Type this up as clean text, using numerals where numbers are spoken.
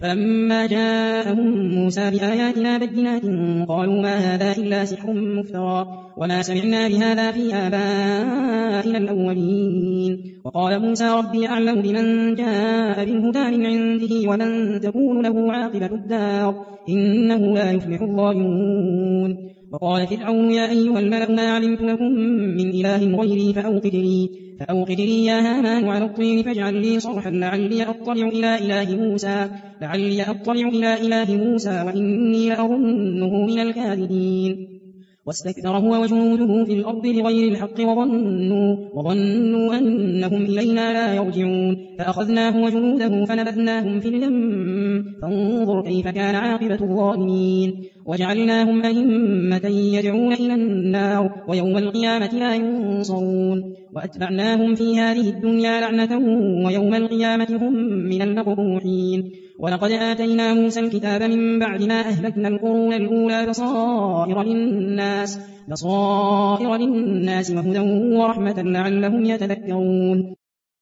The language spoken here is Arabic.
فلما جاءهم موسى بآياتنا بينات قالوا ما هذا إلا سحر مفترى وما سمعنا بهذا في آبائنا الأولين. وقال موسى ربي أعلم بمن جاء بالهدى من عنده ومن تكون له عاقبة الدار إنه لا يفلح الظالمون. وقال فرعون يا أيها الملأ ما علمت لكم من إله غيري فأوقد لي يا هامان على الطين فاجعل لي صرحا لعلي أطلع إلى إله موسى وإني لأظنه من الكاذبين. واستكبر هو وجنوده في الأرض بغير الحق وظنوا أنهم إلينا لا يرجعون فأخذناه وجنوده فنبذناهم في اليم فانظر كيف كان عاقبة الظالمين. وجعلناهم أئمة يدعون إلى النار ويوم القيامة لا ينصرون. وأتبعناهم في هذه الدنيا لعنة ويوم القيامة هم من المقبوحين. ولقد آتينا موسى الكتاب من بعد ما أهلكنا القرون الأولى بصائر للناس وهدى ورحمة لعلهم يتذكرون.